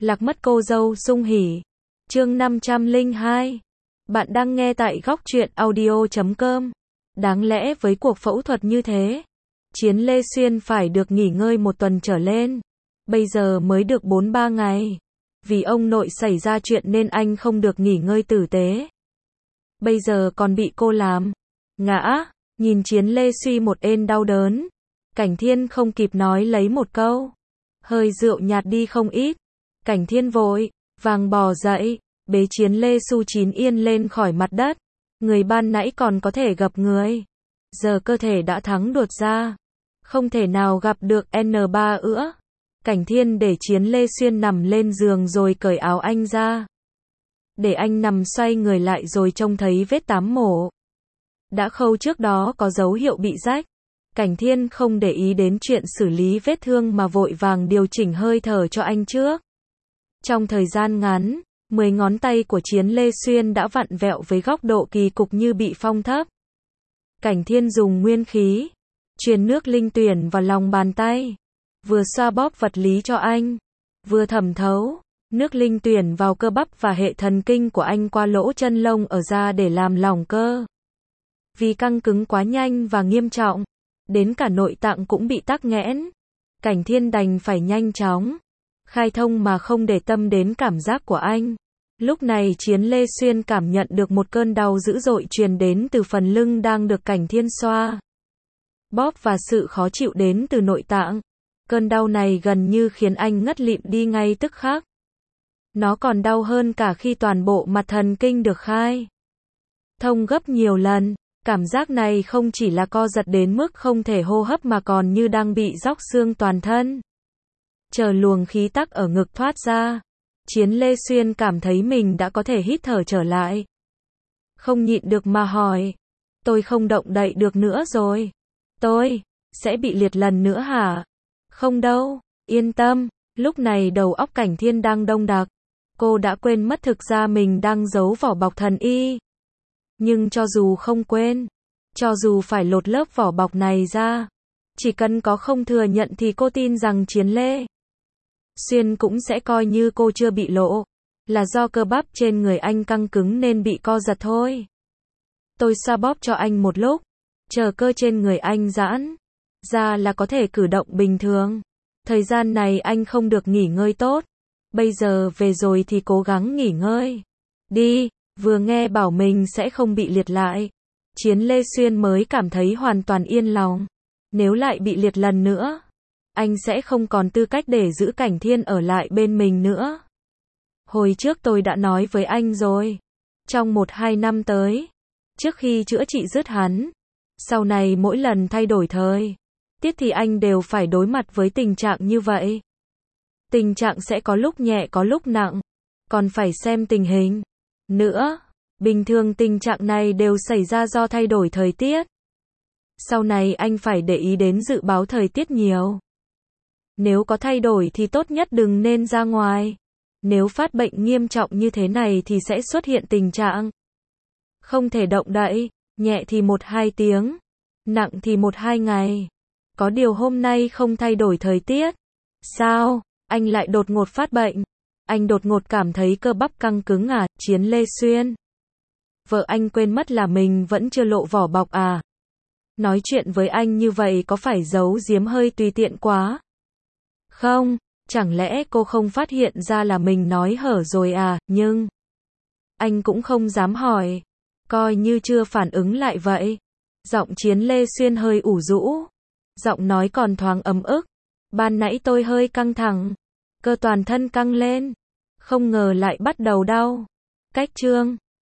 Lạc mất cô dâu sung hỉ. Chương 502. Bạn đang nghe tại góc truyện audio.com. Đáng lẽ với cuộc phẫu thuật như thế, Chiến Lê Xuyên phải được nghỉ ngơi 1 tuần trở lên. Bây giờ mới được 4-3 ngày. Vì ông nội xảy ra chuyện nên anh không được nghỉ ngơi tử tế. Bây giờ còn bị cô làm ngã. Nhìn Chiến Lê suy một ên đau đớn, Cảnh Thiên không kịp nói lấy một câu. Hơi rượu nhạt đi không ít. Cảnh Thiên vội vàng bò dậy, bế Chiến Lê Xu Chín Yên lên khỏi mặt đất. Người ban nãy còn có thể gặp người, giờ cơ thể đã thắng đột ra, không thể nào gặp được N3 nữa. Cảnh Thiên để Chiến Lê Xuyên nằm lên giường rồi cởi áo anh ra. Để anh nằm xoay người lại rồi trông thấy vết tám mổ. Đã khâu trước đó có dấu hiệu bị rách. Cảnh Thiên không để ý đến chuyện xử lý vết thương mà vội vàng điều chỉnh hơi thở cho anh trước. Trong thời gian ngắn, 10 ngón tay của Chiến Lê Xuyên đã vặn vẹo với góc độ kỳ cục như bị phong thấp. Cảnh Thiên dùng nguyên khí truyền nước linh tuyển vào lòng bàn tay, vừa xoa bóp vật lý cho anh, vừa thẩm thấu nước linh tuyển vào cơ bắp và hệ thần kinh của anh qua lỗ chân lông ở da để làm lỏng cơ. Vì căng cứng quá nhanh và nghiêm trọng, đến cả nội tạng cũng bị tắc nghẽn. Cảnh Thiên đành phải nhanh chóng khai thông mà không để tâm đến cảm giác của anh. Lúc này Chiến Lê Xuyên cảm nhận được một cơn đau dữ dội truyền đến từ phần lưng đang được Cảnh Thiên xoa bóp và sự khó chịu đến từ nội tạng. Cơn đau này gần như khiến anh ngất lịm đi ngay tức khắc. Nó còn đau hơn cả khi toàn bộ mặt thần kinh được khai thông gấp nhiều lần. Cảm giác này không chỉ là co giật đến mức không thể hô hấp mà còn như đang bị róc xương toàn thân. Chờ luồng khí tắc ở ngực thoát ra, Chiến Lê Xuyên cảm thấy mình đã có thể hít thở trở lại. Không nhịn được mà hỏi, tôi không động đậy được nữa rồi. Tôi sẽ bị liệt lần nữa hả? Không đâu, yên tâm. Lúc này đầu óc Cảnh Thiên đang đông đặc. Cô đã quên mất thực ra mình đang giấu vỏ bọc thần y. Nhưng cho dù không quên, cho dù phải lột lớp vỏ bọc này ra, chỉ cần có không thừa nhận thì cô tin rằng Chiến Lê Xuyên cũng sẽ coi như cô chưa bị lộ, là do cơ bắp trên người anh căng cứng nên bị co giật thôi. Tôi xoa bóp cho anh một lúc, chờ cơ trên người anh giãn ra là có thể cử động bình thường. Thời gian này anh không được nghỉ ngơi tốt. Bây giờ về rồi thì cố gắng nghỉ ngơi đi. Vừa nghe bảo mình sẽ không bị liệt lại, Chiến Lê Xuyên mới cảm thấy hoàn toàn yên lòng. Nếu lại bị liệt lần nữa, anh sẽ không còn tư cách để giữ Cảnh Thiên ở lại bên mình nữa. Hồi trước tôi đã nói với anh rồi, trong 1-2 năm tới, trước khi chữa trị dứt hắn, sau này mỗi lần thay đổi thời tiết thì anh đều phải đối mặt với tình trạng như vậy. Tình trạng sẽ có lúc nhẹ có lúc nặng, còn phải xem tình hình nữa. Bình thường tình trạng này đều xảy ra do thay đổi thời tiết. Sau này anh phải để ý đến dự báo thời tiết nhiều. Nếu có thay đổi thì tốt nhất đừng nên ra ngoài. Nếu phát bệnh nghiêm trọng như thế này thì sẽ xuất hiện tình trạng không thể động đậy, nhẹ thì 1-2 tiếng, nặng thì 1-2 ngày. Có điều hôm nay không thay đổi thời tiết. Sao, anh lại đột ngột phát bệnh? Anh đột ngột cảm thấy cơ bắp căng cứng à, Chiến Lê Xuyên? Vợ anh quên mất là mình vẫn chưa lộ vỏ bọc à? Nói chuyện với anh như vậy có phải giấu giếm hơi tùy tiện quá? Không, chẳng lẽ cô không phát hiện ra là mình nói hở rồi à? Nhưng anh cũng không dám hỏi, coi như chưa phản ứng lại vậy. Giọng Chiến Lê Xuyên hơi ủ rũ, giọng nói còn thoáng ấm ức. Ban nãy tôi hơi căng thẳng, cơ toàn thân căng lên, không ngờ lại bắt đầu đau. Cách chương